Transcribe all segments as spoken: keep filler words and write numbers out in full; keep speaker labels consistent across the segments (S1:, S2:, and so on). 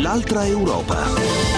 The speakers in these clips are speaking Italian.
S1: L'altra Europa.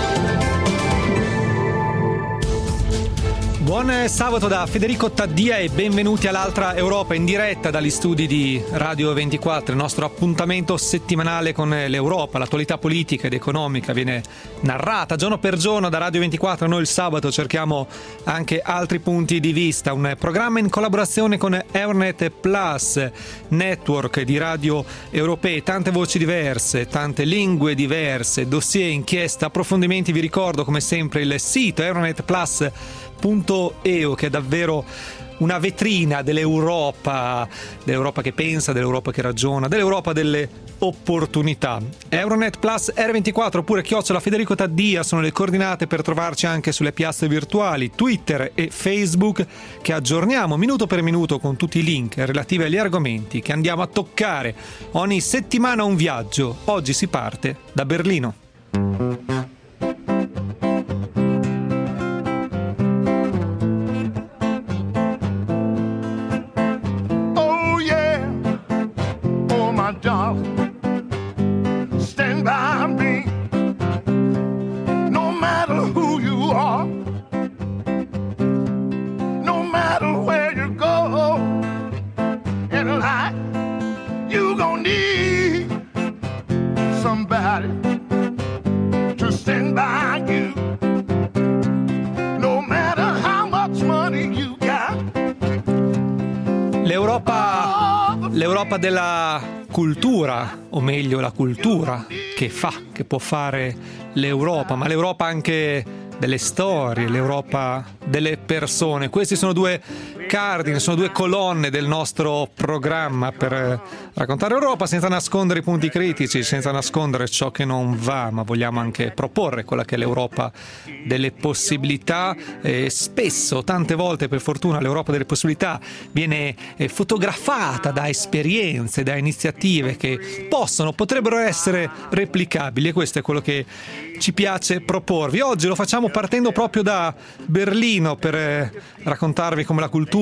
S2: Buon sabato da Federico Taddia e benvenuti all'Altra Europa in diretta dagli studi di Radio ventiquattro. Il nostro appuntamento settimanale con l'Europa, l'attualità politica ed economica viene narrata giorno per giorno da Radio ventiquattro. Noi il sabato cerchiamo anche altri punti di vista. Un programma in collaborazione con Euronet Plus, network di radio europee, tante voci diverse, tante lingue diverse, dossier, inchieste, approfondimenti. Vi ricordo come sempre il sito euronet plus punto e u che è davvero una vetrina dell'Europa, dell'Europa che pensa, dell'Europa che ragiona, dell'Europa delle opportunità. Euronet Plus R ventiquattro oppure chiocciola Federico Taddia sono le coordinate per trovarci anche sulle piazze virtuali, Twitter e Facebook, che aggiorniamo minuto per minuto con tutti i link relativi agli argomenti che andiamo a toccare. Ogni settimana un viaggio. Oggi si parte da Berlino.
S3: Stand by me, no matter who you are, no matter where you go in life, you gon' need somebody to stand by you, no matter how much money you got.
S2: L'Europa, l'Europa della cultura, o meglio la cultura che fa, che può fare l'Europa, ma l'Europa anche delle storie, l'Europa delle persone. Questi sono due cardini, sono due colonne del nostro programma per raccontare Europa senza nascondere i punti critici, senza nascondere ciò che non va, ma vogliamo anche proporre quella che è l'Europa delle possibilità. E spesso, tante volte per fortuna, l'Europa delle possibilità viene fotografata da esperienze, da iniziative che possono, potrebbero essere replicabili, e questo è quello che ci piace proporvi. Oggi lo facciamo partendo proprio da Berlino per raccontarvi come la cultura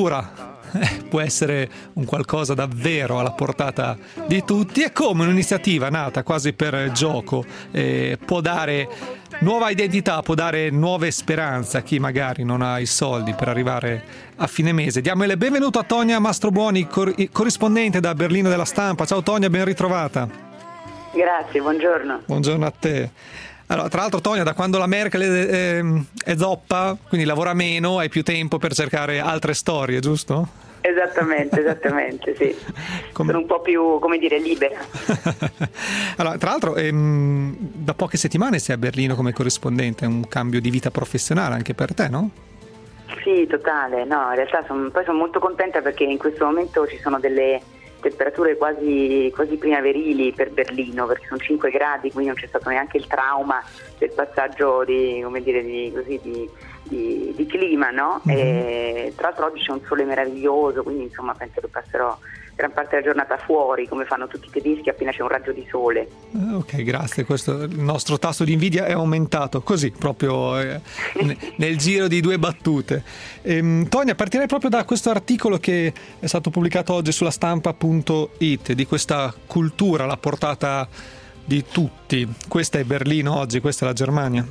S2: può essere un qualcosa davvero alla portata di tutti e come un'iniziativa nata quasi per gioco eh, può dare nuova identità, può dare nuove speranze a chi magari non ha i soldi per arrivare a fine mese. Diamo il benvenuto a Tonia Mastrobuoni, cor- corrispondente da Berlino della Stampa. Ciao Tonia, ben ritrovata.
S4: Grazie, buongiorno.
S2: Buongiorno a te. Allora, tra l'altro Tonia, da quando la Merkel è, è, è zoppa, quindi lavora meno, hai più tempo per cercare altre storie, giusto?
S4: Esattamente, esattamente, sì. Come... Sono un po' più, come dire, libera.
S2: Allora, tra l'altro, ehm, da poche settimane sei a Berlino come corrispondente, è un cambio di vita professionale anche per te, no?
S4: Sì, totale. No, in realtà son, poi sono molto contenta perché in questo momento ci sono delle temperature quasi, quasi primaverili per Berlino, perché sono cinque gradi, quindi non c'è stato neanche il trauma del passaggio di, come dire, di, così, di, di, di clima, no? Mm-hmm. E, tra l'altro oggi c'è un sole meraviglioso, quindi insomma penso che passerò gran parte della giornata fuori, come fanno tutti i tedeschi appena c'è un raggio di sole.
S2: Ok, grazie. Questo, il nostro tasso di invidia è aumentato così, proprio eh, nel giro di due battute. Ehm, Tonia, partirei proprio da questo articolo che è stato pubblicato oggi sulla stampa punto it, di questa cultura alla portata di tutti. Questa è Berlino oggi, questa è la Germania.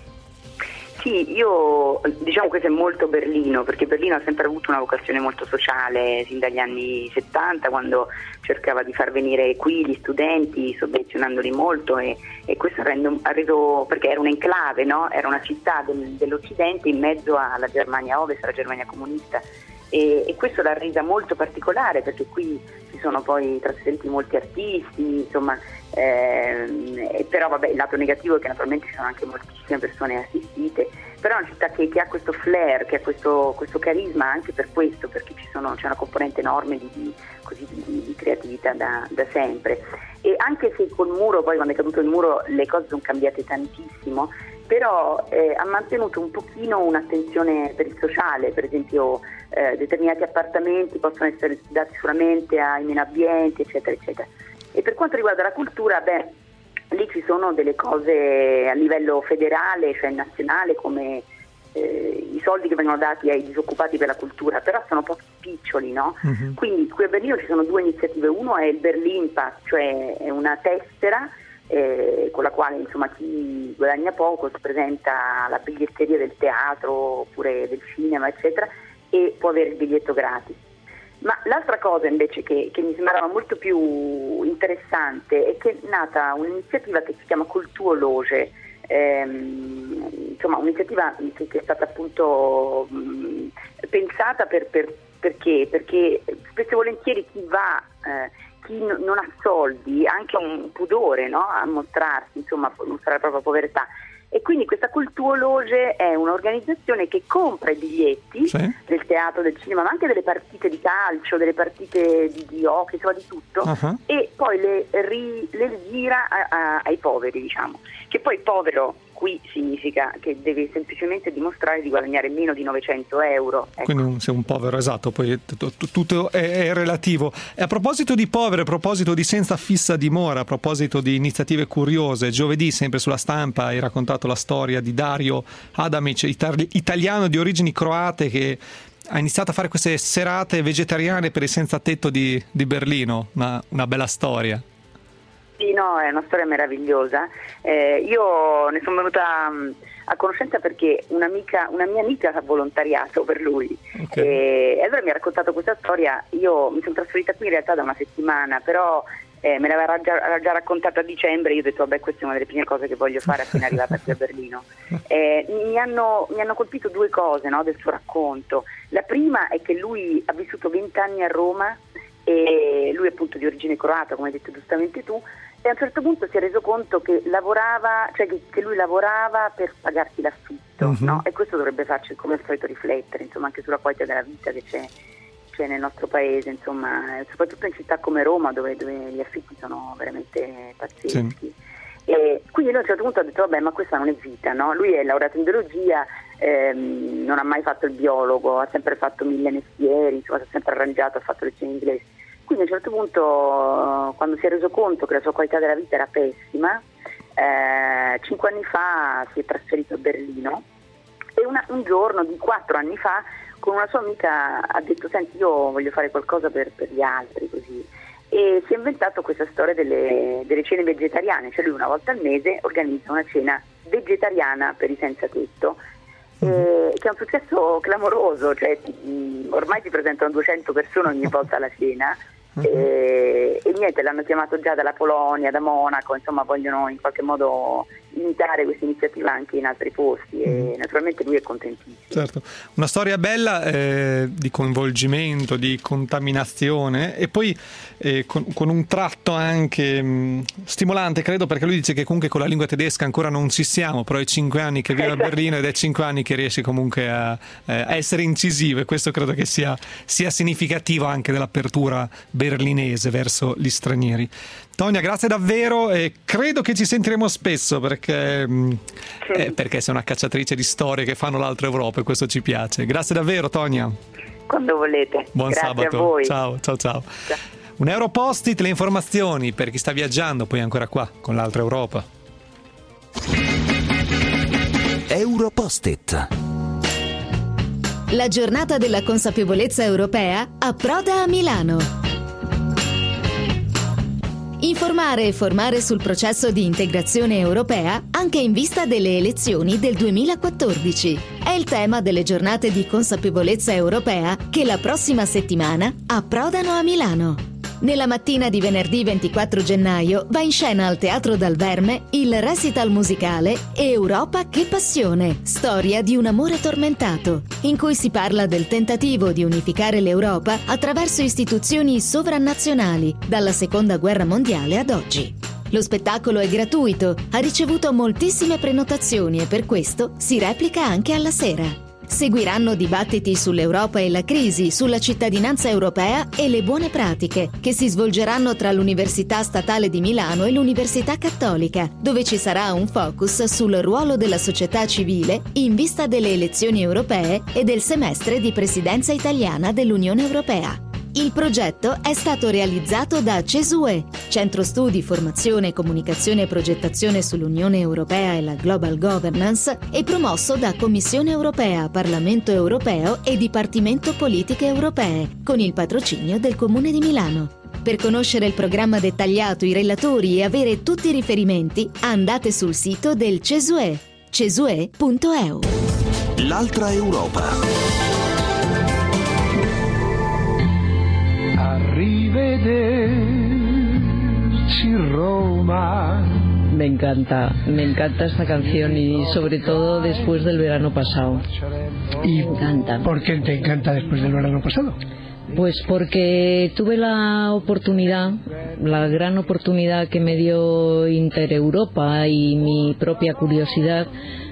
S4: Sì, io diciamo questo è molto Berlino, perché Berlino ha sempre avuto una vocazione molto sociale sin dagli anni settanta, quando cercava di far venire qui gli studenti sovvenzionandoli molto, e, e questo ha reso, perché era un'enclave, no? Era una città del, dell'Occidente in mezzo alla Germania Ovest, alla Germania comunista, e, e questo l'ha resa molto particolare, perché qui ci sono poi trasferiti molti artisti, insomma. Eh, però vabbè, il lato negativo è che naturalmente ci sono anche moltissime persone assistite, però è una città che, che ha questo flair, che ha questo, questo carisma anche per questo, perché ci sono, c'è una componente enorme di, di, così, di, di creatività da, da sempre, e anche se col muro, poi quando è caduto il muro le cose sono cambiate tantissimo, però eh, ha mantenuto un pochino un'attenzione per il sociale. Per esempio eh, determinati appartamenti possono essere dati solamente ai meno abbienti, eccetera eccetera. E per quanto riguarda la cultura, beh, lì ci sono delle cose a livello federale, cioè nazionale, come eh, i soldi che vengono dati ai disoccupati per la cultura, però sono pochi spiccioli, no? Uh-huh. Quindi qui a Berlino ci sono due iniziative. Uno è il Berlin Pass, cioè è una tessera eh, con la quale insomma chi guadagna poco si presenta alla biglietteria del teatro oppure del cinema eccetera e può avere il biglietto gratis. Ma l'altra cosa invece che, che mi sembrava molto più interessante è che è nata un'iniziativa che si chiama Cultuo Loge, ehm, insomma un'iniziativa che, che è stata appunto mh, pensata per, per, perché? Perché spesso e volentieri chi va, eh, chi n- non ha soldi ha anche un pudore, no? A mostrarsi, insomma a mostrare la propria povertà. E quindi questa Cultuo Loge è un'organizzazione che compra i biglietti sì. del teatro, del cinema, ma anche delle partite di calcio, delle partite di, di hockey, insomma di tutto, uh-huh. e poi le, ri, le gira a, a, ai poveri, diciamo. Che poi povero qui significa che deve semplicemente dimostrare di guadagnare meno di novecento euro. Ecco.
S2: Quindi sei un povero, esatto, poi tutto è, è relativo. E a proposito di povero, a proposito di senza fissa dimora, a proposito di iniziative curiose, giovedì sempre sulla Stampa hai raccontato la storia di Dario Adamic, italiano di origini croate che ha iniziato a fare queste serate vegetariane per i senza tetto di, di Berlino, una, una bella storia.
S4: Sì, no, è una storia meravigliosa. Eh, io ne sono venuta mh, a conoscenza perché un'amica, una mia amica ha volontariato per lui. Okay. E, e allora mi ha raccontato questa storia. Io mi sono trasferita qui in realtà da una settimana, però eh, me l'aveva già, già raccontata a dicembre. Io ho detto, vabbè, questa è una delle prime cose che voglio fare appena arrivata qui a Berlino. Eh, mi, hanno, mi hanno colpito due cose, no, del suo racconto. La prima è che lui ha vissuto vent'anni a Roma e lui è appunto di origine croata, come hai detto giustamente tu, e a un certo punto si è reso conto che lavorava, cioè che, che lui lavorava per pagarsi l'affitto, uh-huh. no? E questo dovrebbe farci come al solito riflettere, insomma, anche sulla qualità della vita che c'è, c'è nel nostro paese, insomma, soprattutto in città come Roma dove, dove gli affitti sono veramente pazzeschi. Sì. E quindi lui a un certo punto ha detto, vabbè, ma questa non è vita, no? Lui è laureato in biologia, ehm, non ha mai fatto il biologo, ha sempre fatto mille mestieri, insomma, si è sempre arrangiato, ha fatto lezioni di inglese. Quindi a un certo punto, quando si è reso conto che la sua qualità della vita era pessima, eh, cinque anni fa si è trasferito a Berlino e una, un giorno di quattro anni fa con una sua amica ha detto, senti, io voglio fare qualcosa per, per gli altri, così. E si è inventato questa storia delle, delle cene vegetariane, cioè lui una volta al mese organizza una cena vegetariana per i senza tetto, eh, che è un successo clamoroso, cioè mh, ormai si presentano duecento persone ogni volta alla cena. E, e niente, l'hanno chiamato già dalla Polonia, da Monaco, insomma vogliono in qualche modo imitare questa iniziativa anche in altri posti e naturalmente lui è contentissimo.
S2: Certo, una storia bella eh, di coinvolgimento, di contaminazione e poi eh, con, con un tratto anche mh, stimolante, credo, perché lui dice che comunque con la lingua tedesca ancora non ci siamo, però è cinque anni che vive a Berlino ed è cinque anni che riesce comunque a, eh, a essere incisivo e questo credo che sia, sia significativo anche dell'apertura berlinese verso gli stranieri. Tonia, grazie davvero e credo che ci sentiremo spesso perché, sì. eh, perché sei una cacciatrice di storie che fanno l'altra Europa e questo ci piace. Grazie davvero, Tonia.
S4: Quando volete.
S2: Buon
S4: grazie
S2: sabato.
S4: A voi.
S2: Ciao, ciao, ciao. ciao. Un Europost-it, le informazioni per chi sta viaggiando, poi ancora qua con l'altra Europa.
S1: Europost-it.
S5: La giornata della consapevolezza europea approda a Milano. Informare e formare sul processo di integrazione europea anche in vista delle elezioni del duemilaquattordici. È il tema delle giornate di consapevolezza europea che la prossima settimana approdano a Milano. Nella mattina di venerdì ventiquattro gennaio va in scena al Teatro Dal Verme il recital musicale Europa che passione, storia di un amore tormentato, in cui si parla del tentativo di unificare l'Europa attraverso istituzioni sovranazionali dalla Seconda Guerra Mondiale ad oggi. Lo spettacolo è gratuito, ha ricevuto moltissime prenotazioni e per questo si replica anche alla sera. Seguiranno dibattiti sull'Europa e la crisi, sulla cittadinanza europea e le buone pratiche, che si svolgeranno tra l'Università Statale di Milano e l'Università Cattolica, dove ci sarà un focus sul ruolo della società civile in vista delle elezioni europee e del semestre di presidenza italiana dell'Unione Europea. Il progetto è stato realizzato da CESUE, Centro Studi, Formazione, Comunicazione e Progettazione sull'Unione Europea e la Global Governance e promosso da Commissione Europea, Parlamento Europeo e Dipartimento Politiche Europee, con il patrocinio del Comune di Milano. Per conoscere il programma dettagliato, i relatori e avere tutti i riferimenti, andate sul sito del Cesue, cesue punto e u.
S1: L'altra Europa.
S6: Arrivederci Roma.
S7: Me encanta, me encanta esta canción y sobre todo después del verano pasado.
S6: ¿Y
S7: me encanta.
S6: ¿Por qué te encanta después del verano pasado?
S7: Pues porque tuve la oportunidad, la gran oportunidad que me dio Intereuropa y mi propia curiosidad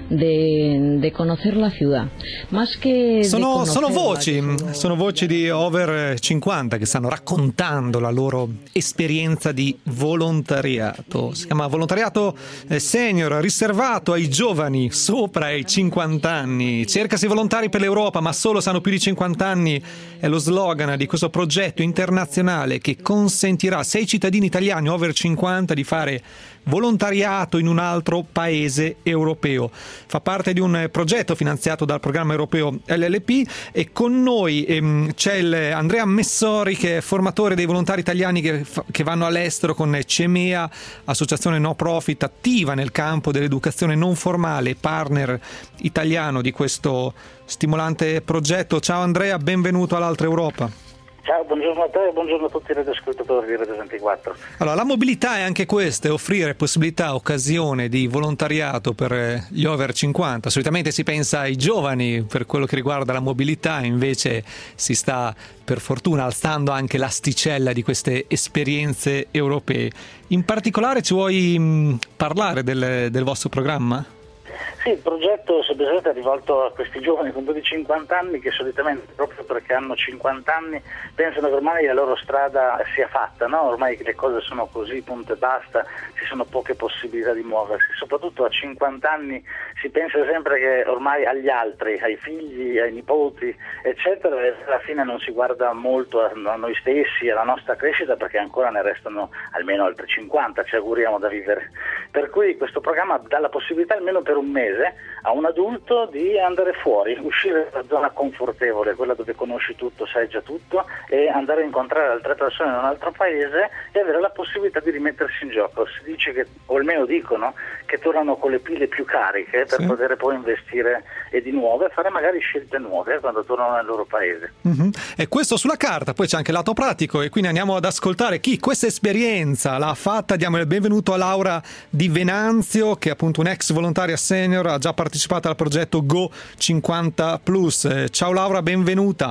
S7: de, de conocer la ciudad. Más che
S2: sono,
S7: de
S2: sono voci,
S7: sono...
S2: sono voci di over cinquanta che stanno raccontando la loro esperienza di volontariato. Si chiama volontariato senior, riservato ai giovani sopra i cinquanta anni. Cercasi volontari per l'Europa, ma solo se hanno più di cinquanta anni. È lo slogan di questo progetto internazionale che consentirà a sei cittadini italiani over cinquanta di fare volontariato in un altro paese europeo. Fa parte di un progetto finanziato dal programma europeo L L P e con noi ehm, c'è il Andrea Messori, che è formatore dei volontari italiani che, che vanno all'estero con CEMEA, associazione no profit attiva nel campo dell'educazione non formale, partner italiano di questo stimolante progetto. Ciao Andrea, benvenuto all'Altra Europa.
S8: Ciao, buongiorno a te e buongiorno a tutti i radioascoltatori di Radio ventiquattro.
S2: Allora, la mobilità è anche questa, è offrire possibilità, occasione di volontariato per gli over cinquanta. Solitamente si pensa ai giovani per quello che riguarda la mobilità, invece si sta per fortuna alzando anche l'asticella di queste esperienze europee. In particolare ci vuoi mh, parlare del, del vostro programma?
S8: Sì, il progetto semplicemente è rivolto a questi giovani con più di cinquanta anni che solitamente, proprio perché hanno cinquanta anni, pensano che ormai la loro strada sia fatta, no? Ormai le cose sono così, punto e basta, ci sono poche possibilità di muoversi. Soprattutto a cinquanta anni si pensa sempre che ormai agli altri, ai figli, ai nipoti, eccetera, e alla fine non si guarda molto a noi stessi, alla nostra crescita, perché ancora ne restano almeno altri cinquanta, ci auguriamo da vivere. Per cui questo programma dà la possibilità almeno per un mese a un adulto di andare fuori, uscire dalla zona confortevole, quella dove conosci tutto, sai già tutto, e andare a incontrare altre persone in un altro paese e avere la possibilità di rimettersi in gioco. Si dice che, o almeno dicono, che tornano con le pile più cariche per sì. poter poi investire e di nuovo e fare magari scelte nuove quando tornano nel loro paese.
S2: Mm-hmm. E questo sulla carta, poi c'è anche il lato pratico, e quindi andiamo ad ascoltare chi questa esperienza l'ha fatta. Diamo il benvenuto a Laura Di Venanzio, che è appunto un'ex volontaria senior, ha già partecipato al progetto Go cinquanta plus. Ciao Laura, benvenuta.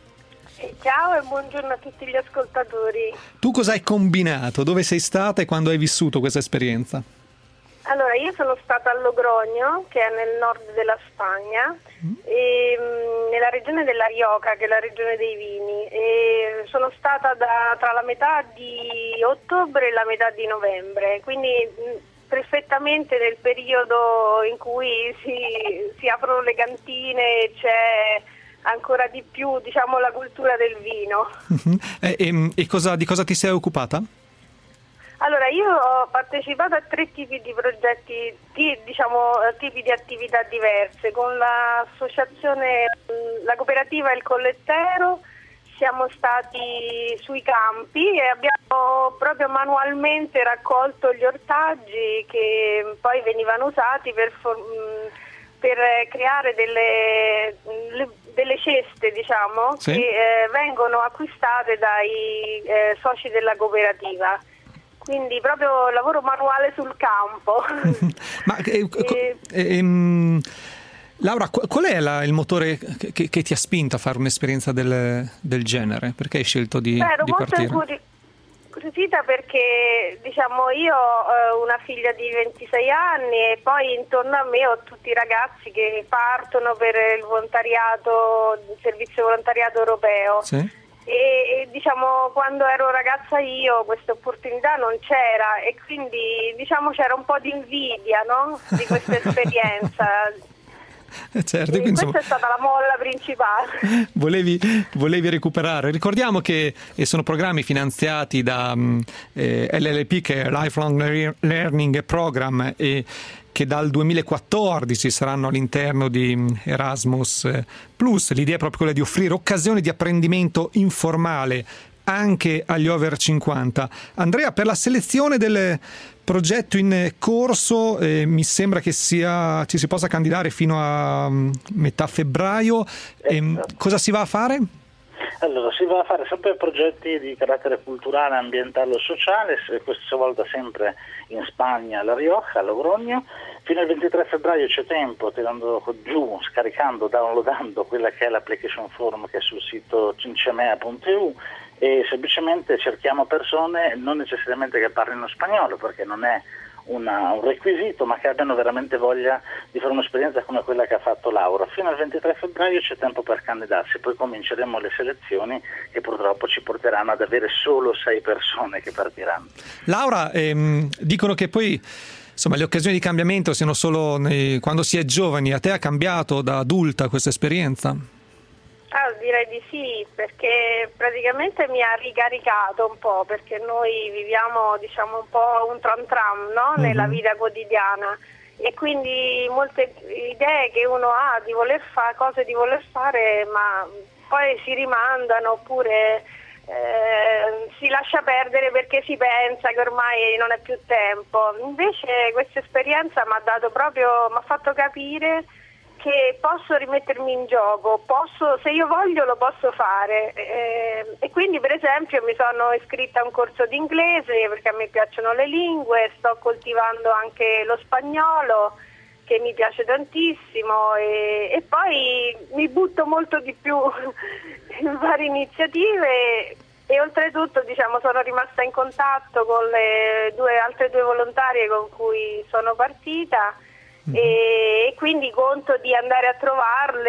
S9: Ciao e buongiorno a tutti gli ascoltatori.
S2: Tu cosa hai combinato? Dove sei stata e quando hai vissuto questa esperienza?
S9: Allora, io sono stata a Logroño, che è nel nord della Spagna, mm. e, mh, nella regione della Rioja, che è la regione dei vini, e sono stata da, tra la metà di ottobre e la metà di novembre, quindi mh, perfettamente nel periodo in cui si, si aprono le cantine e c'è ancora di più, diciamo, la cultura del vino.
S2: Uh-huh. E, e, e cosa, di cosa ti sei occupata?
S9: Allora, io ho partecipato a tre tipi di progetti, diciamo tipi di attività diverse, con l'associazione, la cooperativa Il Collettero. Siamo stati sui campi e abbiamo proprio manualmente raccolto gli ortaggi che poi venivano usati per, per creare delle, delle ceste, diciamo, sì. che eh, vengono acquistate dai eh, soci della cooperativa. Quindi proprio lavoro manuale sul campo.
S2: Ma eh, e... eh, ehm... Laura, qual è la, il motore che, che ti ha spinto a fare un'esperienza del, del genere? Perché hai scelto di,
S9: Beh, ero
S2: di
S9: molto
S2: partire?
S9: incuriosita perché, diciamo, io ho una figlia di ventisei anni e poi intorno a me ho tutti i ragazzi che partono per il volontariato, il servizio volontariato europeo. Sì. E, e diciamo, quando ero ragazza io questa opportunità non c'era e quindi, diciamo, c'era un po' di invidia, no? Di questa esperienza.
S2: Certo,
S9: quindi questa è stata la molla principale.
S2: Volevi, volevi recuperare. Ricordiamo che sono programmi finanziati da eh, L L P, che è Lifelong Learning Program, e che dal duemilaquattordici saranno all'interno di Erasmus Plus. L'idea è proprio quella di offrire occasioni di apprendimento informale anche agli over cinquanta. Andrea, per la selezione del progetto in corso eh, mi sembra che sia, ci si possa candidare fino a um, metà febbraio. Eh, cosa si va a fare?
S8: Allora, si va a fare sempre progetti di carattere culturale, ambientale o sociale, questa volta sempre in Spagna, a La Rioja, a Logroño. Fino al ventitré febbraio c'è tempo, tirando giù, scaricando, downloadando quella che è l'application form che è sul sito cincemea punto e u, e semplicemente cerchiamo persone non necessariamente che parlino spagnolo, perché non è una, un requisito, ma che abbiano veramente voglia di fare un'esperienza come quella che ha fatto Laura. Fino al ventitré febbraio c'è tempo per candidarsi, poi cominceremo le selezioni che purtroppo ci porteranno ad avere solo sei persone che partiranno.
S2: Laura, ehm, dicono che poi insomma le occasioni di cambiamento siano solo nei, quando si è giovani. A te ha cambiato da adulta questa esperienza?
S9: Ah, direi di sì, perché praticamente mi ha ricaricato un po', perché noi viviamo diciamo un po' un tram tram, no?
S2: Mm-hmm.
S9: Nella vita quotidiana, e quindi molte idee che uno ha di voler fare, cose di voler fare, ma poi si rimandano, oppure eh, si lascia perdere perché si pensa che ormai non è più tempo. Invece questa esperienza mi ha dato proprio, mi ha fatto capire che posso rimettermi in gioco, posso, se io voglio lo posso fare, eh, e quindi per esempio mi sono iscritta a un corso di inglese perché a me piacciono le lingue, sto coltivando anche lo spagnolo che mi piace tantissimo, e, e poi mi butto molto di più in varie iniziative, e oltretutto diciamo sono rimasta in contatto con le due altre due volontarie con cui sono partita. E, e quindi conto di andare a trovarle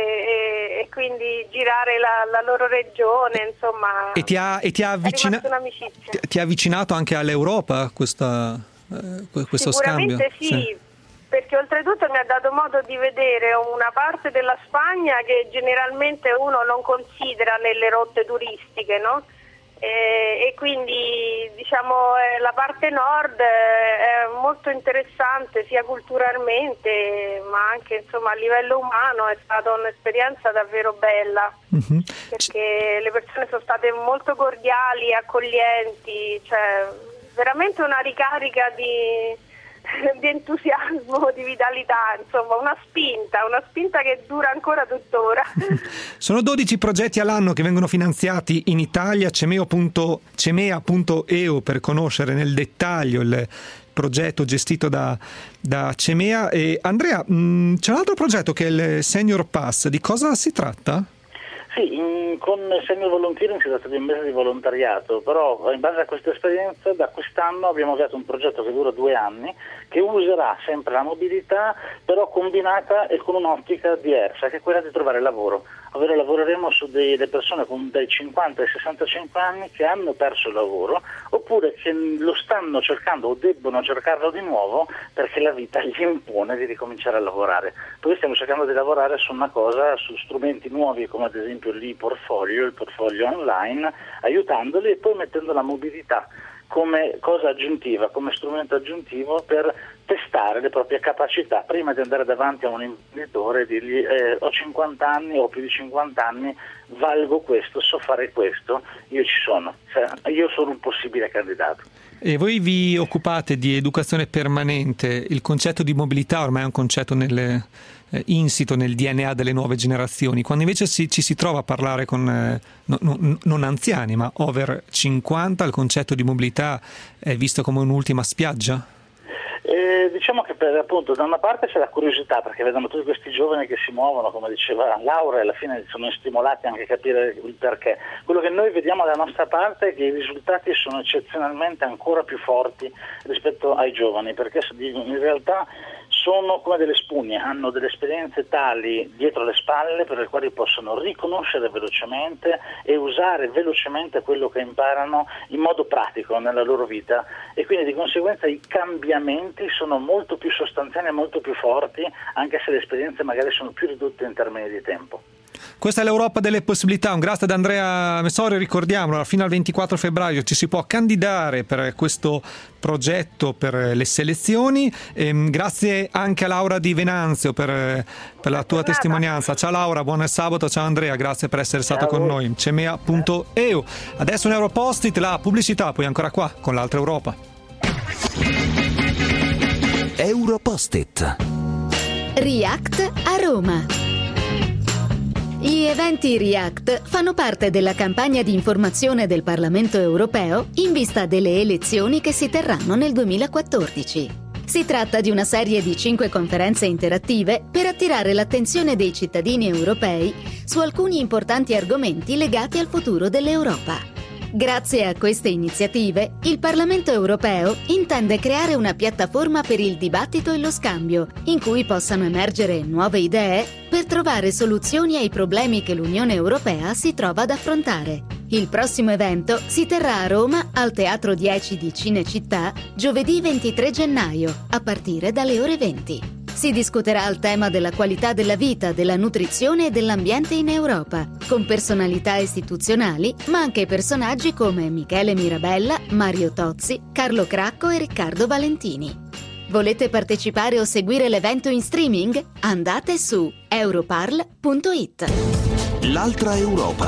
S9: e, e quindi girare la, la loro regione, insomma.
S2: E ti ha, e ti ha, avvicina- ti, ti ha avvicinato anche all'Europa questa, eh, questo scambio?
S9: Sicuramente sì, sì, perché oltretutto mi ha dato modo di vedere una parte della Spagna che generalmente uno non considera nelle rotte turistiche, no? E, e quindi diciamo eh, la parte nord è molto interessante sia culturalmente ma anche insomma a livello umano. È stata un'esperienza davvero bella, mm-hmm. perché le persone sono state molto cordiali, accoglienti, cioè veramente una ricarica di di entusiasmo, di vitalità, insomma una spinta, una spinta che dura ancora tuttora.
S2: Sono dodici progetti all'anno che vengono finanziati in Italia. Cemea punto e u per conoscere nel dettaglio il progetto gestito da, da Cemea. E Andrea, mh, c'è un altro progetto che è il Senior Pass, di cosa si tratta?
S8: Sì, in, con Senior Volunteering si tratta di un mese di volontariato, però in base a questa esperienza da quest'anno abbiamo avviato un progetto che dura due anni, che userà sempre la mobilità, però combinata e con un'ottica diversa, che è quella di trovare lavoro. Ovvero lavoreremo su delle persone con dai cinquanta ai sessantacinque anni che hanno perso il lavoro, oppure che lo stanno cercando o debbono cercarlo di nuovo perché la vita gli impone di ricominciare a lavorare. Poi stiamo cercando di lavorare su una cosa, su strumenti nuovi come ad esempio l'e-portfolio, il portfolio online, aiutandoli e poi mettendo la mobilità come cosa aggiuntiva, come strumento aggiuntivo per testare le proprie capacità prima di andare davanti a un imprenditore e dirgli eh, ho cinquanta anni o più di cinquanta anni, valgo questo, so fare questo, io ci sono, cioè, io sono un possibile candidato.
S2: E voi vi occupate di educazione permanente, il concetto di mobilità ormai è un concetto nelle, eh, insito nel D N A delle nuove generazioni, quando invece si, ci si trova a parlare con eh, no, no, non anziani ma over cinquanta, il concetto di mobilità è visto come un'ultima spiaggia?
S8: Eh, diciamo che per, appunto da una parte c'è la curiosità perché vedono tutti questi giovani che si muovono, come diceva Laura, e alla fine sono stimolati anche a capire il perché. Quello che noi vediamo dalla nostra parte è che i risultati sono eccezionalmente ancora più forti rispetto ai giovani, perché in realtà sono come delle spugne, hanno delle esperienze tali dietro le spalle per le quali possono riconoscere velocemente e usare velocemente quello che imparano in modo pratico nella loro vita, e quindi di conseguenza i cambiamenti sono molto più sostanziali e molto più forti, anche se le esperienze magari sono più ridotte in termini di tempo.
S2: Questa è l'Europa delle possibilità. Un grazie ad Andrea Messori, ricordiamolo, fino al ventiquattro febbraio ci si può candidare per questo progetto per le selezioni. E grazie anche a Laura Di Venanzio per, per la tua testimonianza. Ciao Laura, buon sabato, ciao Andrea, grazie per essere stato ciao con noi. cemea punto e u. Adesso un Europost-it, la pubblicità, poi ancora qua con l'altra Europa.
S1: Europost-it.
S5: React a Roma. Gli eventi React fanno parte della campagna di informazione del Parlamento europeo in vista delle elezioni che si terranno nel duemilaquattordici. Si tratta di una serie di cinque conferenze interattive per attirare l'attenzione dei cittadini europei su alcuni importanti argomenti legati al futuro dell'Europa. Grazie a queste iniziative, il Parlamento europeo intende creare una piattaforma per il dibattito e lo scambio, in cui possano emergere nuove idee per trovare soluzioni ai problemi che l'Unione Europea si trova ad affrontare. Il prossimo evento si terrà a Roma al Teatro dieci di Cinecittà giovedì ventitré gennaio, a partire dalle ore venti. Si discuterà il tema della qualità della vita, della nutrizione e dell'ambiente in Europa, con personalità istituzionali, ma anche personaggi come Michele Mirabella, Mario Tozzi, Carlo Cracco e Riccardo Valentini. Volete partecipare o seguire l'evento in streaming? Andate su europarl punto it.
S1: L'altra Europa.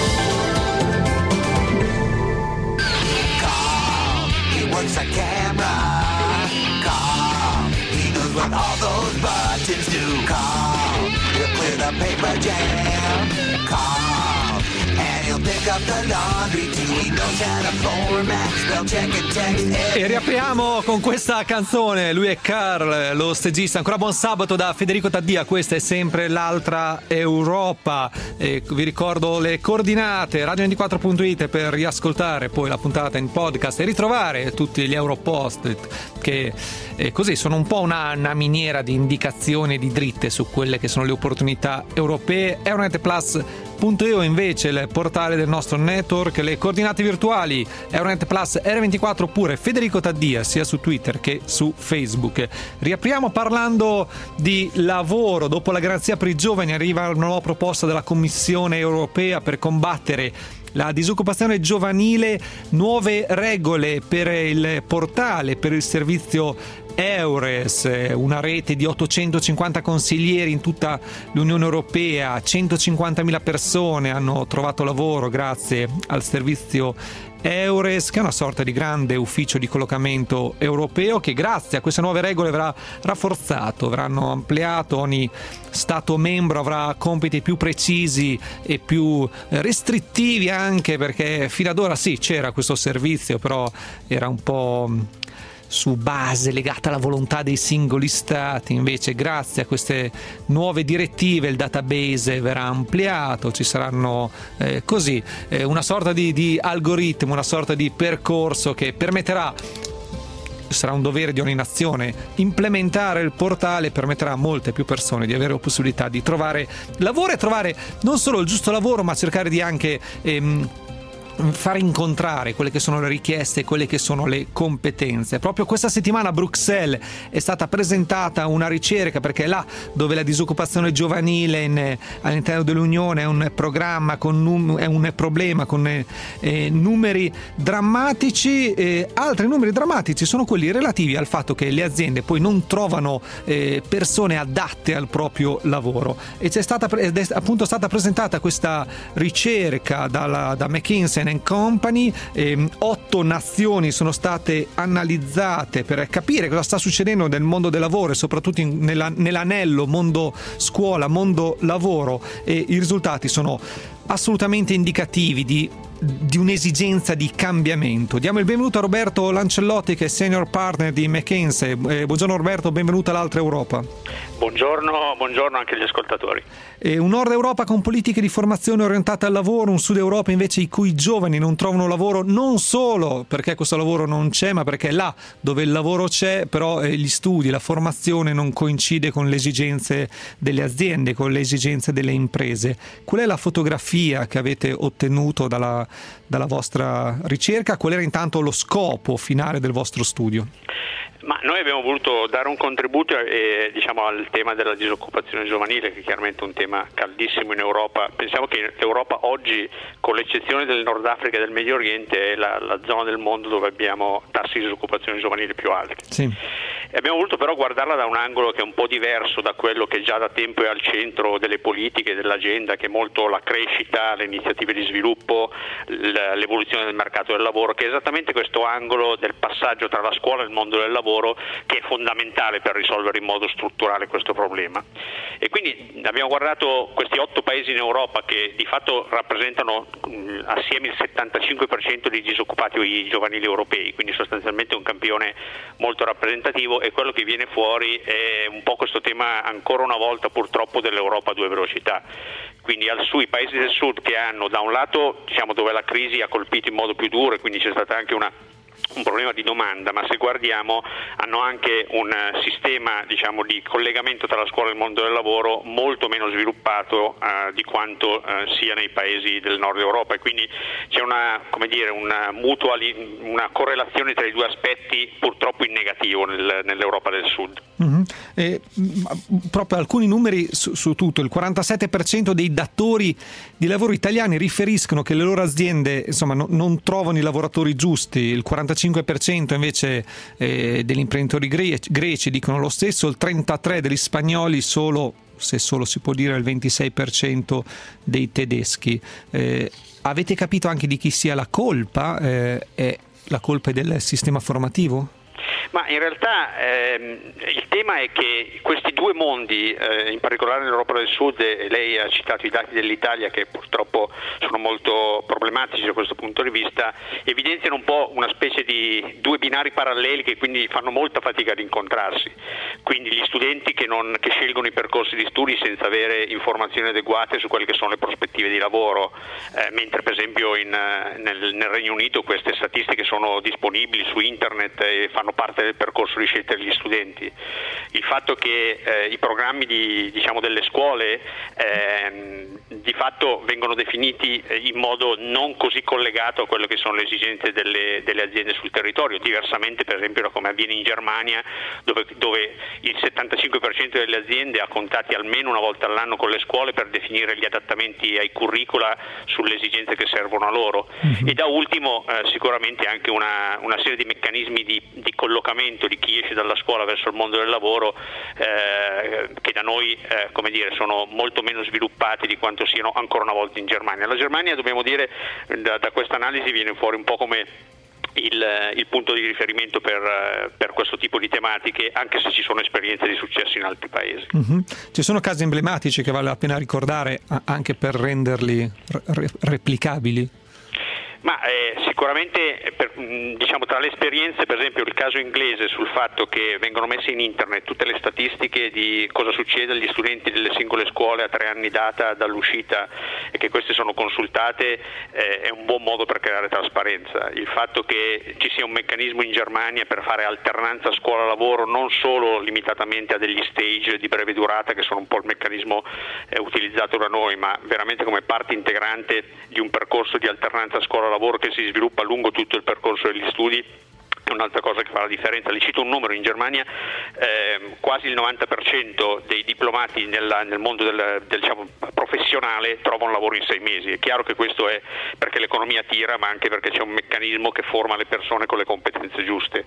S1: What all those buttons do. Call, he'll clear the paper jam. Call, and he'll pick up the laundry too. He knows how to format, spell check and text.
S2: E riapriamo con questa canzone. Lui è Carl, lo stagista. Ancora buon sabato da Federico Taddia. Questa è sempre l'altra Europa. E vi ricordo le coordinate radio ventiquattro punto it per riascoltare poi la puntata in podcast e ritrovare tutti gli Europost che eh, così sono un po' una, una miniera di indicazioni di dritte su quelle che sono le opportunità europee. Euronet Plus punto e u invece il portale del nostro network, le coordinate virtuali Euronet Plus R ventiquattro oppure Federico Taddia sia su Twitter che su Facebook. Riapriamo parlando di lavoro. Dopo la garanzia per i giovani arriva una nuova proposta della Commissione europea per combattere la disoccupazione giovanile, nuove regole per il portale, per il servizio Eures, una rete di ottocentocinquanta consiglieri in tutta l'Unione Europea, centocinquantamila persone hanno trovato lavoro grazie al servizio Eures, che è una sorta di grande ufficio di collocamento europeo che grazie a queste nuove regole verrà rafforzato, verranno ampliato, ogni Stato membro avrà compiti più precisi e più restrittivi anche, perché fino ad ora sì c'era questo servizio, però era un po' su base legata alla volontà dei singoli stati. Invece grazie a queste nuove direttive il database verrà ampliato, ci saranno eh, così eh, una sorta di, di algoritmo, una sorta di percorso che permetterà, sarà un dovere di ogni nazione implementare il portale, permetterà a molte più persone di avere la possibilità di trovare lavoro e trovare non solo il giusto lavoro, ma cercare di anche ehm, far incontrare quelle che sono le richieste e quelle che sono le competenze. Proprio questa settimana a Bruxelles è stata presentata una ricerca, perché è là dove la disoccupazione giovanile in, all'interno dell'Unione è un programma con num, è un problema con eh, numeri drammatici. Eh, altri numeri drammatici sono quelli relativi al fatto che le aziende poi non trovano eh, persone adatte al proprio lavoro, e c'è stata ed è appunto stata presentata questa ricerca dalla, da McKinsey and Company. Eh, otto nazioni sono state analizzate per capire cosa sta succedendo nel mondo del lavoro e soprattutto in, nella, nell'anello mondo scuola, mondo lavoro, e i risultati sono assolutamente indicativi di, di un'esigenza di cambiamento. Diamo il benvenuto a Roberto Lancellotti, che è senior partner di McKinsey. Eh, buongiorno Roberto, benvenuto all'altra Europa.
S10: Buongiorno, buongiorno anche agli ascoltatori.
S2: Eh, un Nord Europa con politiche di formazione orientate al lavoro, un Sud Europa invece i cui giovani non trovano lavoro, non solo perché questo lavoro non c'è, ma perché là dove il lavoro c'è, però eh, gli studi, la formazione non coincide con le esigenze delle aziende, con le esigenze delle imprese. Qual è la fotografia che avete ottenuto dalla dalla, dalla vostra ricerca. Qual era intanto lo scopo finale del vostro studio?
S10: Ma noi abbiamo voluto dare un contributo eh, diciamo, al tema della disoccupazione giovanile, che è chiaramente un tema caldissimo in Europa. Pensiamo che l'Europa oggi, con l'eccezione del Nord Africa e del Medio Oriente, è la, la zona del mondo dove abbiamo tassi di disoccupazione giovanile più alti.
S2: Sì.
S10: E abbiamo voluto però guardarla da un angolo che è un po' diverso da quello che già da tempo è al centro delle politiche, dell'agenda, che è molto la crescita, le iniziative di sviluppo, l'evoluzione del mercato del lavoro, che è esattamente questo angolo del passaggio tra la scuola e il mondo del lavoro che è fondamentale per risolvere in modo strutturale questo problema. E quindi abbiamo guardato questi otto paesi in Europa che di fatto rappresentano mh, assieme il settantacinque per cento dei disoccupati giovanili europei, quindi sostanzialmente un campione molto rappresentativo, e quello che viene fuori è un po' questo tema ancora una volta purtroppo dell'Europa a due velocità. Quindi al sui paesi del sud che hanno da un lato, diciamo, dove la crisi ha colpito in modo più duro e quindi c'è stata anche una un problema di domanda, ma se guardiamo hanno anche un sistema, diciamo, di collegamento tra la scuola e il mondo del lavoro molto meno sviluppato eh, di quanto eh, sia nei paesi del nord Europa, e quindi c'è una, come dire, una mutua una correlazione tra i due aspetti purtroppo in negativo nel, nell'Europa del sud.
S2: Mm-hmm. E, proprio alcuni numeri su, su tutto: il quarantasette per cento dei datori di lavoro italiani riferiscono che le loro aziende, insomma, no, non trovano i lavoratori giusti, il quarantacinque per cento invece eh, degli imprenditori greci, greci dicono lo stesso, il trentatré per cento degli spagnoli, solo, se solo si può dire, il ventisei per cento dei tedeschi. Eh, avete capito anche di chi sia la colpa? Eh, è la colpa del sistema formativo?
S10: Ma in realtà ehm, il tema è che questi due mondi, eh, in particolare nell'Europa del Sud, e lei ha citato i dati dell'Italia che purtroppo sono molto problematici da questo punto di vista, evidenziano un po' una specie di due binari paralleli che quindi fanno molta fatica ad incontrarsi. Quindi gli studenti che, non, che scelgono i percorsi di studi senza avere informazioni adeguate su quelle che sono le prospettive di lavoro, eh, mentre per esempio in, nel, nel Regno Unito queste statistiche sono disponibili su internet e fanno parte del percorso di scelta degli studenti. Il fatto che eh, i programmi di, diciamo, delle scuole eh, di fatto vengono definiti in modo non così collegato a quello che sono le esigenze delle, delle aziende sul territorio, diversamente per esempio da come avviene in Germania, dove, dove il settantacinque per cento delle aziende ha contatti almeno una volta all'anno con le scuole per definire gli adattamenti ai curricula sulle esigenze che servono a loro. Mm-hmm. E da ultimo eh, sicuramente anche una, una serie di meccanismi di, di collocamento di chi esce dalla scuola verso il mondo del lavoro eh, che da noi eh, come dire, sono molto meno sviluppati di quanto siano ancora una volta in Germania. La Germania, dobbiamo dire, da, da questa analisi viene fuori un po' come Il, il punto di riferimento per, per questo tipo di tematiche, anche se ci sono esperienze di successo in altri paesi. Mm-hmm.
S2: Ci sono casi emblematici che vale la pena ricordare anche per renderli re- replicabili?
S10: Ma eh, sicuramente per, diciamo, tra le esperienze, per esempio il caso inglese sul fatto che vengono messe in internet tutte le statistiche di cosa succede agli studenti delle singole scuole a tre anni data dall'uscita e che queste sono consultate eh, è un buon modo per creare trasparenza. Il fatto che ci sia un meccanismo in Germania per fare alternanza scuola-lavoro non solo limitatamente a degli stage di breve durata che sono un po' il meccanismo eh, utilizzato da noi, ma veramente come parte integrante di un percorso di alternanza scuola-lavoro che si sviluppa lungo tutto il percorso degli studi, è un'altra cosa che fa la differenza. Le cito un numero: in Germania eh, quasi il novanta per cento dei diplomati nella, nel mondo del, del diciamo, professionale trovano lavoro in sei mesi. È chiaro che questo è perché l'economia tira, ma anche perché c'è un meccanismo che forma le persone con le competenze giuste,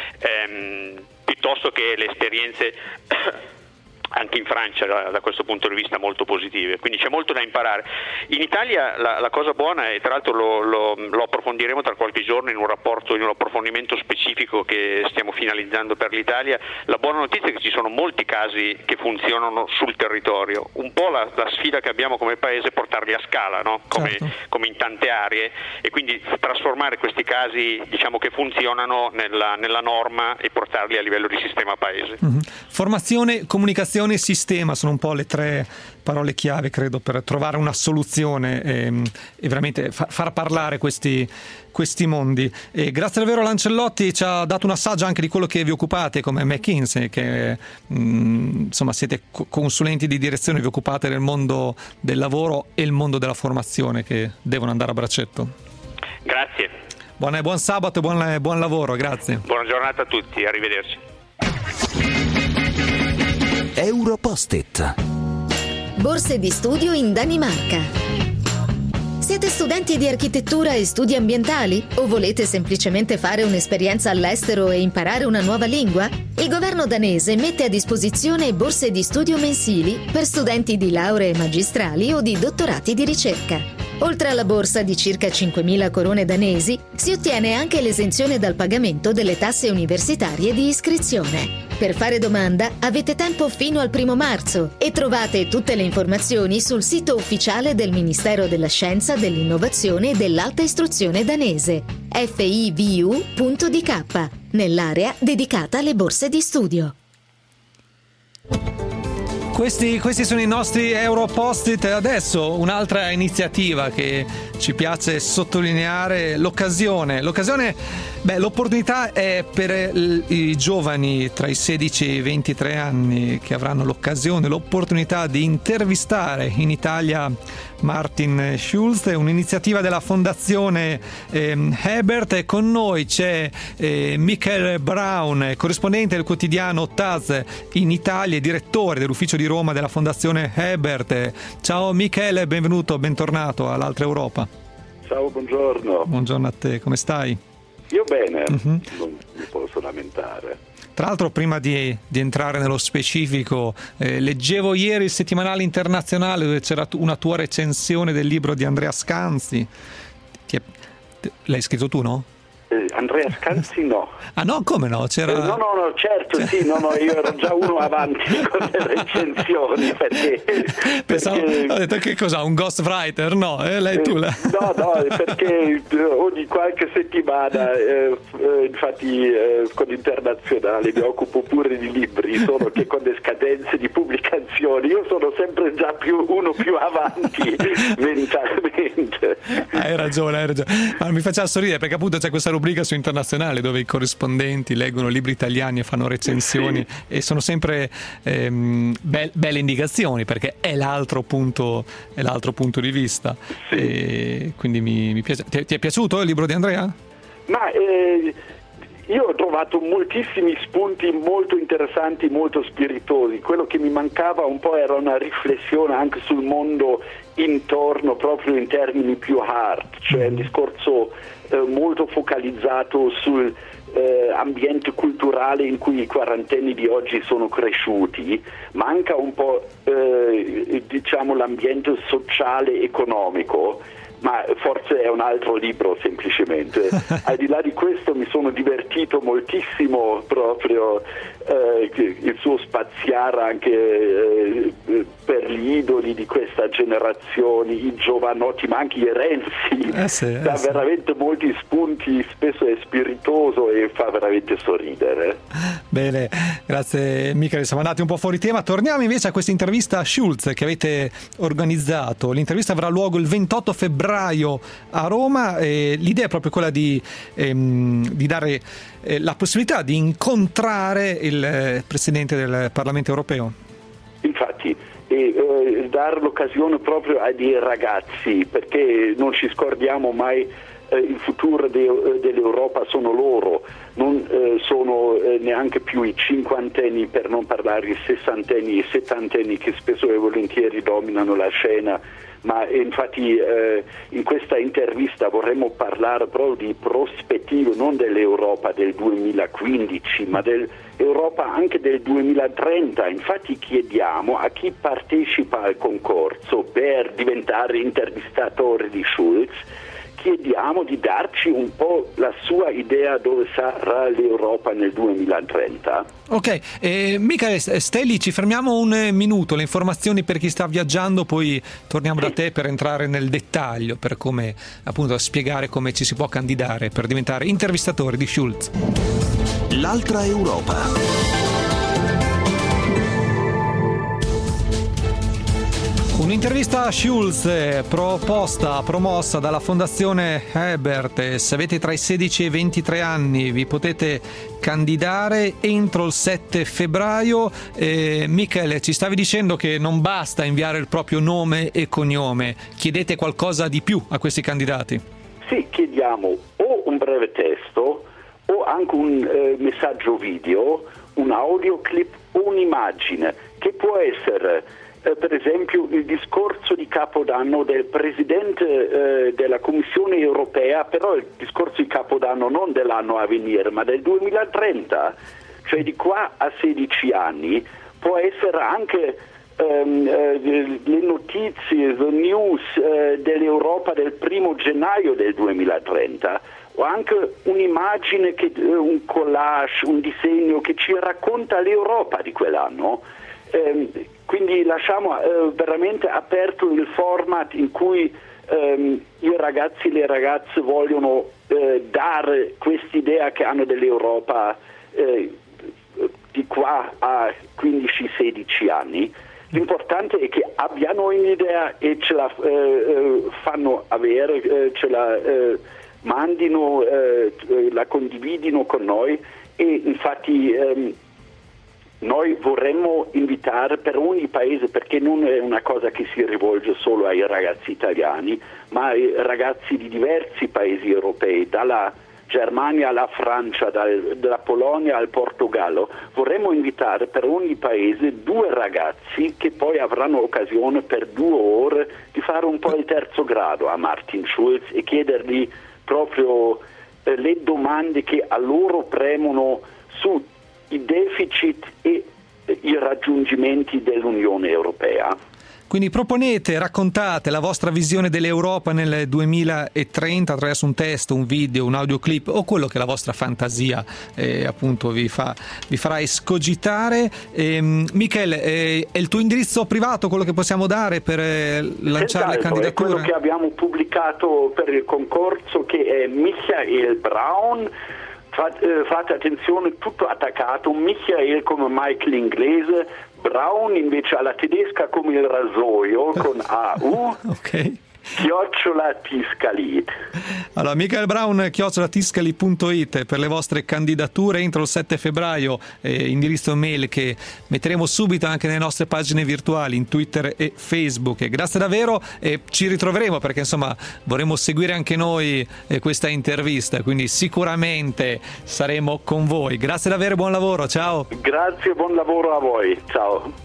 S10: ehm, piuttosto che le esperienze anche in Francia da, da questo punto di vista molto positive, quindi c'è molto da imparare. In Italia la, la cosa buona, e tra l'altro lo, lo, lo approfondiremo tra qualche giorno in un rapporto, in un approfondimento specifico che stiamo finalizzando per l'Italia, la buona notizia è che ci sono molti casi che funzionano sul territorio. Un po' la, la sfida che abbiamo come paese è portarli a scala, no? come, certo. come in tante aree, e quindi trasformare questi casi, diciamo, che funzionano nella, nella norma e portarli a livello di sistema paese. Mm-hmm.
S2: Formazione, comunicazione e sistema sono un po' le tre parole chiave, credo, per trovare una soluzione e, e veramente fa, far parlare questi, questi mondi. E grazie davvero a Lancellotti, ci ha dato un assaggio anche di quello che vi occupate come McKinsey, che mh, insomma siete consulenti di direzione, vi occupate del mondo del lavoro e il mondo della formazione che devono andare a braccetto.
S10: Grazie.
S2: Buon, buon sabato e buon, buon lavoro, grazie.
S10: Buona giornata a tutti, arrivederci.
S1: Europost-it.
S5: Borse di studio in Danimarca. Siete studenti di architettura e studi ambientali? O volete semplicemente fare un'esperienza all'estero e imparare una nuova lingua? Il governo danese mette a disposizione borse di studio mensili per studenti di lauree magistrali o di dottorati di ricerca. Oltre alla borsa di circa cinquemila corone danesi, si ottiene anche l'esenzione dal pagamento delle tasse universitarie di iscrizione. Per fare domanda avete tempo fino al primo marzo e trovate tutte le informazioni sul sito ufficiale del Ministero della Scienza, dell'Innovazione e dell'Alta Istruzione danese, f i v u punto d k, nell'area dedicata alle borse di studio.
S2: Questi, questi sono i nostri Europost-it. Adesso un'altra iniziativa che ci piace sottolineare, l'occasione. L'occasione, beh, l'opportunità è per i giovani tra i sedici e i ventitré anni che avranno l'occasione, l'opportunità di intervistare in Italia Martin Schulz. È un'iniziativa della Fondazione eh, Hebert e con noi c'è eh, Michael Braun, corrispondente del quotidiano Taz in Italia e direttore dell'ufficio di Roma della Fondazione Hebert. Ciao Michael, benvenuto, bentornato all'Altra Europa.
S11: Ciao, buongiorno.
S2: Buongiorno a te, come stai?
S11: Io bene,
S2: uh-huh.
S11: Non mi posso lamentare.
S2: Tra l'altro, prima di, di entrare nello specifico, eh, leggevo ieri il Settimanale Internazionale dove c'era una tua recensione del libro di Andrea Scanzi. Ti è, te, l'hai scritto tu, no?
S11: Eh, Andrea Scanzi no.
S2: Ah no, come no? C'era...
S11: Eh, no, no, no, certo, sì, no, no, io ero già uno avanti con le recensioni perché...
S2: Pensavo,
S11: perché...
S2: ho detto che cos'ha, un ghostwriter? No, eh, lei tu la...
S11: No, no, perché ogni qualche settimana, eh, infatti eh, con Internazionale mi occupo pure di libri, solo che con le scadenze di pubblicazione io sono sempre già più uno più avanti mentalmente.
S2: Hai ragione, hai ragione. Ma mi faceva sorridere perché appunto c'è questa rubrica su Internazionale dove i corrispondenti leggono libri italiani e fanno recensioni, sì. E sono sempre ehm, be- belle indicazioni perché è l'altro punto, è l'altro punto di vista, sì. E quindi mi, mi piace. Ti, ti è piaciuto il libro di Andrea?
S11: Ma eh, io ho trovato moltissimi spunti molto interessanti, molto spiritosi. Quello che mi mancava un po' era una riflessione anche sul mondo intorno, proprio in termini più hard, cioè il discorso eh, molto focalizzato sul eh, ambiente culturale in cui i quarantenni di oggi sono cresciuti. Manca un po' eh, diciamo l'ambiente sociale economico, ma forse è un altro libro semplicemente. Al di là di questo mi sono divertito moltissimo proprio eh, il suo spaziare anche eh, per gli idoli di questa generazione, i giovanotti, ma anche i Renzi,
S2: eh sì, eh
S11: dà
S2: sì.
S11: veramente molti spunti, spesso è spiritoso e fa veramente sorridere.
S2: Bene, grazie Michele, siamo andati un po' fuori tema. Torniamo invece a questa intervista a Schulz che avete organizzato. L'intervista avrà luogo il ventotto febbraio a Roma e l'idea è proprio quella di, ehm, di dare eh, la possibilità di incontrare il eh, Presidente del Parlamento europeo.
S11: Infatti, e eh, dare l'occasione proprio ai dei ragazzi, perché non ci scordiamo mai eh, il futuro de, dell'Europa sono loro, non eh, sono eh, neanche più i cinquantenni, per non parlare i sessantenni, i settantenni che spesso e volentieri dominano la scena. Ma infatti eh, in questa intervista vorremmo parlare proprio di prospettive non dell'Europa del duemilaquindici ma dell'Europa anche del duemilatrenta. Infatti chiediamo a chi partecipa al concorso per diventare intervistatore di Schulz, chiediamo di darci un po' la sua idea dove sarà l'Europa nel duemilatrenta.
S2: Ok, eh, Michele, stai lì, ci fermiamo un minuto, le informazioni per chi sta viaggiando, poi torniamo da te per entrare nel dettaglio, per come appunto spiegare come ci si può candidare per diventare intervistatori di Schulz.
S1: L'altra Europa.
S2: Un'intervista a Schulz proposta, promossa dalla Fondazione Hebert. Se avete tra i sedici e i ventitré anni vi potete candidare entro il sette febbraio. Eh, Michele, ci stavi dicendo che non basta inviare il proprio nome e cognome, chiedete qualcosa di più a questi candidati.
S11: sì, chiediamo o un breve testo o anche un eh, messaggio video, un audioclip o un'immagine, che può essere eh, per esempio il discorso di Capodanno del Presidente eh, della Commissione Europea, però il discorso di Capodanno non dell'anno a venire ma del duemilatrenta, cioè di qua a sedici anni. Può essere anche ehm, eh, le notizie, the news eh, dell'Europa del primo gennaio del duemilatrenta, o anche un'immagine, che, eh, un collage, un disegno che ci racconta l'Europa di quell'anno. Eh, quindi lasciamo eh, veramente aperto il format in cui ehm, i ragazzi e le ragazze vogliono eh, dare quest'idea che hanno dell'Europa eh, di qua a quindici sedici anni. L'importante è che abbiano un'idea e ce la eh, fanno avere, eh, ce la eh, mandino, eh, la condividino con noi, e infatti ehm, noi vorremmo invitare per ogni paese, perché non è una cosa che si rivolge solo ai ragazzi italiani, ma ai ragazzi di diversi paesi europei, dalla Germania alla Francia, dal, dalla Polonia al Portogallo. Vorremmo invitare per ogni paese due ragazzi che poi avranno occasione per due ore di fare un po' il terzo grado a Martin Schulz e chiedergli proprio eh, le domande che a loro premono sui deficit e eh, i raggiungimenti dell'Unione Europea.
S2: Quindi proponete, raccontate la vostra visione dell'Europa nel duemilatrenta attraverso un testo, un video, un audioclip o quello che la vostra fantasia eh, appunto vi, fa, vi farà escogitare. Eh, Michele, eh, è il tuo indirizzo privato quello che possiamo dare per eh, lanciare le candidature?
S11: È quello che abbiamo pubblicato per il concorso, che è Michael Braun. Fate, fate attenzione, tutto attaccato, Michael come Michael inglese, Braun invece alla tedesca come il rasoio con A U.
S2: Ok.
S11: Chiocciola Tiscali.
S2: Allora, Michael Braun, chiocciola tiscali punto it per le vostre candidature entro il sette febbraio, eh, indirizzo mail che metteremo subito anche nelle nostre pagine virtuali in Twitter e Facebook. E grazie davvero, e ci ritroveremo perché insomma vorremmo seguire anche noi eh, questa intervista, quindi sicuramente saremo con voi. Grazie davvero, buon lavoro, ciao.
S11: Grazie, buon lavoro a voi, ciao.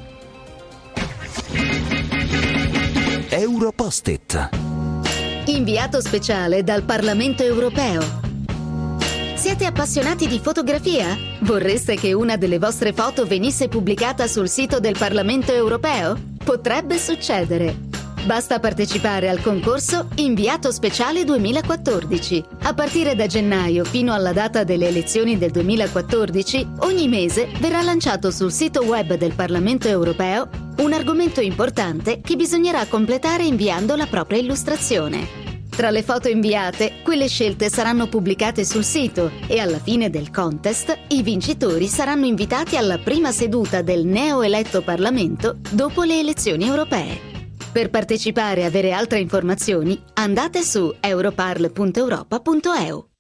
S1: Europost-it.
S5: Inviato speciale dal Parlamento Europeo. Siete appassionati di fotografia? Vorreste che una delle vostre foto venisse pubblicata sul sito del Parlamento Europeo? Potrebbe succedere. Basta partecipare al concorso Inviato Speciale duemilaquattordici. A partire da gennaio fino alla data delle elezioni del duemilaquattordici, ogni mese verrà lanciato sul sito web del Parlamento Europeo un argomento importante che bisognerà completare inviando la propria illustrazione. Tra le foto inviate, quelle scelte saranno pubblicate sul sito e alla fine del contest i vincitori saranno invitati alla prima seduta del neoeletto Parlamento dopo le elezioni europee. Per partecipare e avere altre informazioni, andate su europarl punto europa punto e u.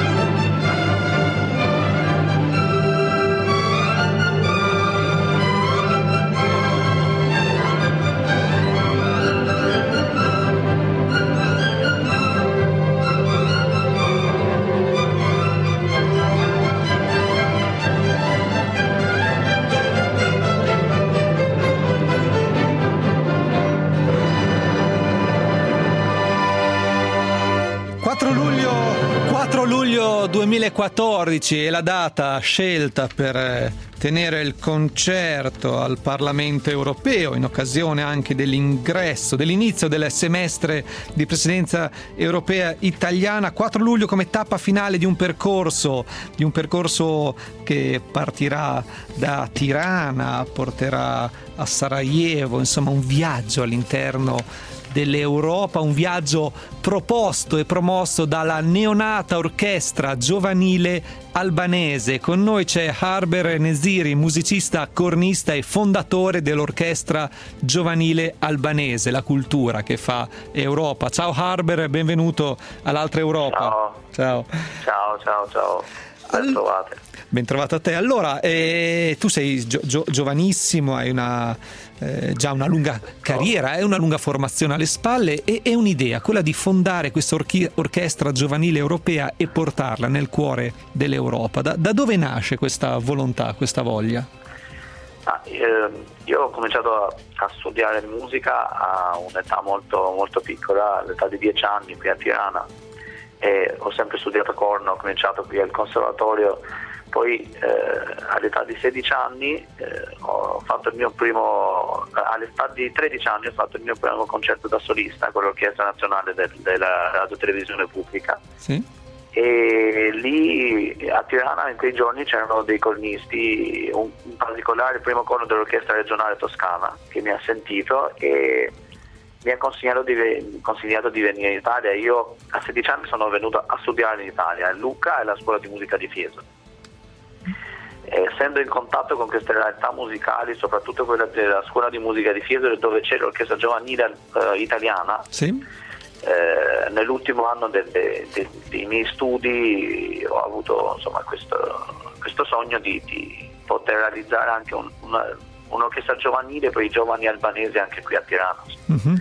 S2: quattro luglio duemilaquattordici è la data scelta per tenere il concerto al Parlamento Europeo in occasione anche dell'ingresso, dell'inizio del semestre di presidenza europea italiana. quattro luglio come tappa finale di un percorso, di un percorso che partirà da Tirana, porterà a Sarajevo, insomma un viaggio all'interno dell'Europa, un viaggio proposto e promosso dalla neonata orchestra giovanile albanese. Con noi c'è Harber Neziri, musicista, cornista e fondatore dell'orchestra giovanile albanese, la cultura che fa Europa. Ciao Harber, benvenuto all'Altra Europa.
S12: Ciao.
S2: Ciao.
S12: Ciao, ciao, ciao. ben trovate.
S2: Ben trovato a te. Allora, eh, tu sei gio- gio- giovanissimo, hai una, eh, già una lunga carriera, hai una lunga formazione alle spalle e è un'idea, quella di fondare questa orchi- orchestra giovanile europea e portarla nel cuore dell'Europa. Da, da dove nasce questa volontà, questa voglia?
S12: Ah, eh, io ho cominciato a, a studiare musica a un'età molto, molto piccola, all'età di dieci anni qui a Tirana, e ho sempre studiato corno, ho cominciato qui al conservatorio. Poi eh, all'età di sedici anni eh, ho fatto il mio primo, all'età di tredici anni ho fatto il mio primo concerto da solista con l'Orchestra Nazionale del, della Radio Televisione Pubblica.
S2: Sì.
S12: E lì a Tirana in quei giorni c'erano dei cornisti, un, in particolare il primo corno dell'Orchestra Regionale Toscana che mi ha sentito e mi ha consigliato di, consigliato di venire in Italia. Io a sedici anni sono venuto a studiare in Italia, a Lucca e alla Scuola di Musica di Fiesole. Essendo in contatto con queste realtà musicali, soprattutto quella della Scuola di Musica di Fiesole dove c'è l'orchestra giovanile eh, italiana,
S2: sì.
S12: eh, nell'ultimo anno de, de, de, dei miei studi ho avuto insomma, questo, questo sogno di, di poter realizzare anche un, una, un'orchestra giovanile per i giovani albanesi anche qui a Tirana.
S2: Mm-hmm.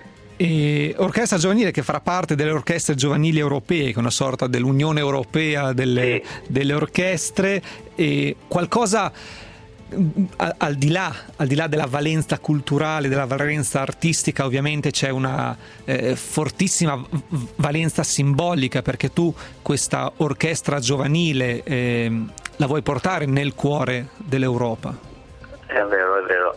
S2: E orchestra giovanile che farà parte delle orchestre giovanili europee, che è una sorta dell'Unione Europea delle, sì. delle orchestre, e qualcosa al, al di là al di là della valenza culturale, della valenza artistica, ovviamente c'è una eh, fortissima valenza simbolica, perché tu questa orchestra giovanile eh, la vuoi portare nel cuore dell'Europa.
S12: È vero, è vero.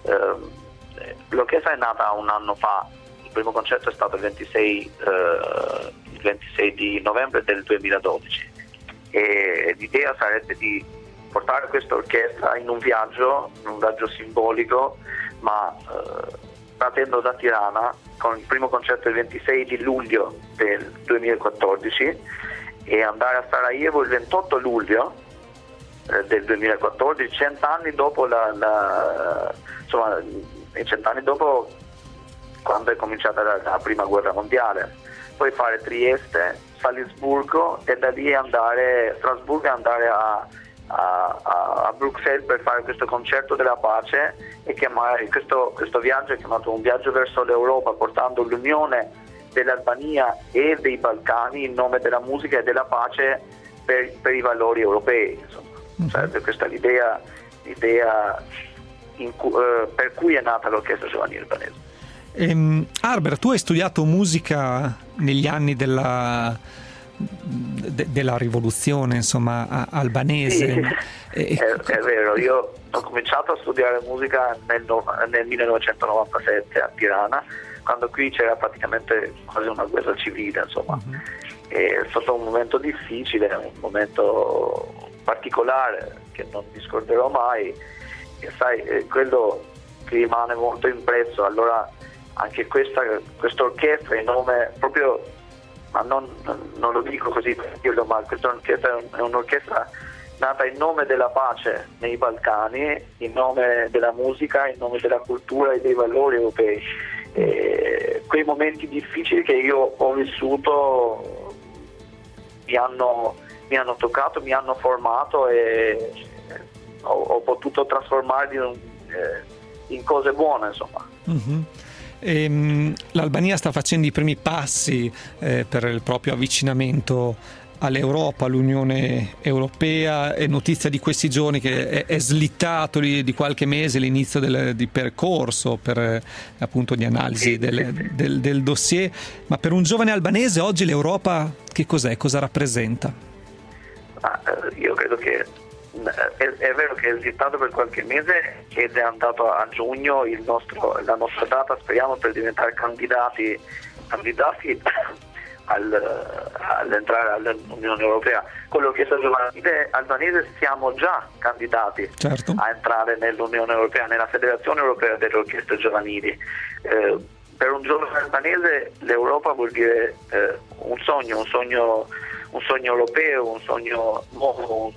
S12: Eh, l'orchestra è nata un anno fa. Il primo concerto è stato il ventisei, eh, il ventisei di novembre del duemiladodici e l'idea sarebbe di portare questa orchestra in un viaggio, un viaggio simbolico, ma eh, partendo da Tirana con il primo concerto il ventisei di luglio del duemilaquattordici e andare a Sarajevo il ventotto luglio eh, del duemilaquattordici, cent'anni dopo la, la insomma, cent'anni dopo quando è cominciata la, la prima guerra mondiale, poi fare Trieste, Salisburgo e da lì andare Strasburgo e andare a, a, a Bruxelles per fare questo concerto della pace e chiamare questo, questo viaggio è chiamato un viaggio verso l'Europa, portando l'unione dell'Albania e dei Balcani in nome della musica e della pace per, per i valori europei. Insomma. Mm-hmm. Sarebbe questa l'idea, l'idea in cu- eh, per cui è nata l'orchestra giovanile albanese.
S2: Ehm, Harbert, tu hai studiato musica negli anni della, de, della rivoluzione, insomma, albanese.
S12: Sì,
S2: e,
S12: è, è vero, io ho cominciato a studiare musica nel, nel millenovecentonovantasette a Tirana, quando qui c'era praticamente quasi una guerra civile, insomma. Uh-huh. È stato un momento difficile, un momento particolare che non mi scorderò mai, e sai, quello che rimane molto impresso. Allora anche questa orchestra in nome proprio, ma non, non lo dico così per dirlo, ma questa orchestra è un'orchestra nata in nome della pace nei Balcani, in nome della musica, in nome della cultura e dei valori europei. E quei momenti difficili che io ho vissuto mi hanno, mi hanno toccato, mi hanno formato e ho, ho potuto trasformarli in, in cose buone, insomma.
S2: Mm-hmm. Ehm, L'Albania sta facendo i primi passi eh, per il proprio avvicinamento all'Europa, all'Unione Europea. È notizia di questi giorni che è, è slittato di, di qualche mese l'inizio del di percorso per eh, appunto di analisi del, del, del dossier. Ma per un giovane albanese oggi l'Europa che cos'è? Cosa rappresenta?
S12: Ah, io credo che È, è vero che è esitato per qualche mese ed è andato a giugno il nostro, la nostra data, speriamo, per diventare candidati candidati al, all'entrare all'Unione Europea. Con l'orchestra giovanile albanese siamo già candidati, certo, a entrare nell'Unione Europea, nella Federazione Europea delle Orchestre Giovanili. Eh, per un giovane albanese l'Europa vuol dire eh, un sogno, un sogno, un sogno europeo, un sogno nuovo, un,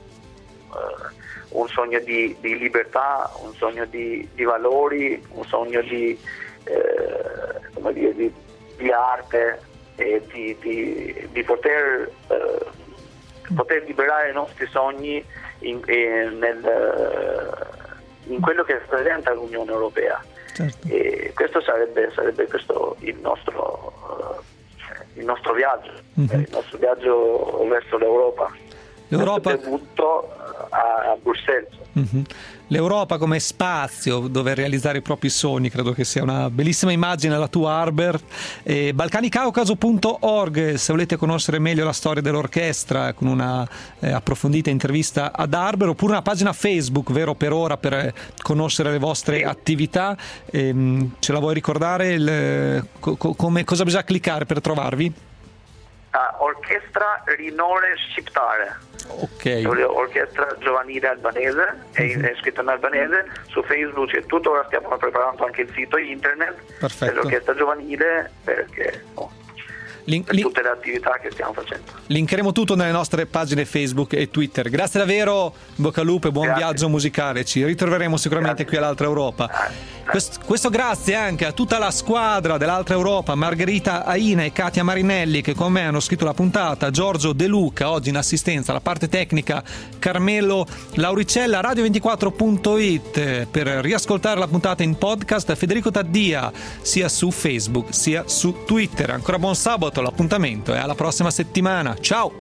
S12: Uh, un sogno di, di libertà, un sogno di, di valori, un sogno di, eh, come dire, di, di arte e di, di, di poter eh, poter liberare i nostri sogni in, eh, nel, in quello che rappresenta l'Unione Europea.
S2: Certo.
S12: E questo sarebbe, sarebbe questo il nostro, uh, il nostro viaggio, mm-hmm. il nostro viaggio verso l'Europa.
S2: L'Europa...
S12: Il debutto a, a Bruxelles.
S2: Mm-hmm. L'Europa come spazio dove realizzare i propri sogni, credo che sia una bellissima immagine la tua, Harbert. eh, balcani caucaso punto org se volete conoscere meglio la storia dell'orchestra, con una eh, approfondita intervista ad Harbert, oppure una pagina Facebook, vero, per ora, per eh, conoscere le vostre attività. eh, ce la vuoi ricordare il, co- come, cosa bisogna cliccare per trovarvi?
S12: Ah, Orchestra Rinore Shqiptare.
S2: Ok.
S12: Orchestra giovanile albanese, è,
S2: Mm-hmm.
S12: è scritto in albanese, su Facebook c'è tutto, ora stiamo preparando anche il sito internet
S2: Perfetto.
S12: dell'orchestra giovanile, perché oh,
S2: Link,
S12: per
S2: link,
S12: tutte le attività che stiamo facendo.
S2: linkeremo tutto nelle nostre pagine Facebook e Twitter. Grazie davvero, bocca al lupo e buon
S12: Grazie.
S2: viaggio musicale. Ci ritroveremo sicuramente
S12: Grazie.
S2: qui all'Altra Europa. Questo, questo grazie anche a tutta la squadra dell'Altra Europa, Margherita Aina e Katia Marinelli, che con me hanno scritto la puntata, Giorgio De Luca oggi in assistenza, la parte tecnica Carmelo Lauricella, radio ventiquattro punto it per riascoltare la puntata in podcast, Federico Taddia sia su Facebook sia su Twitter. Ancora buon sabato, l'appuntamento è alla prossima settimana. Ciao!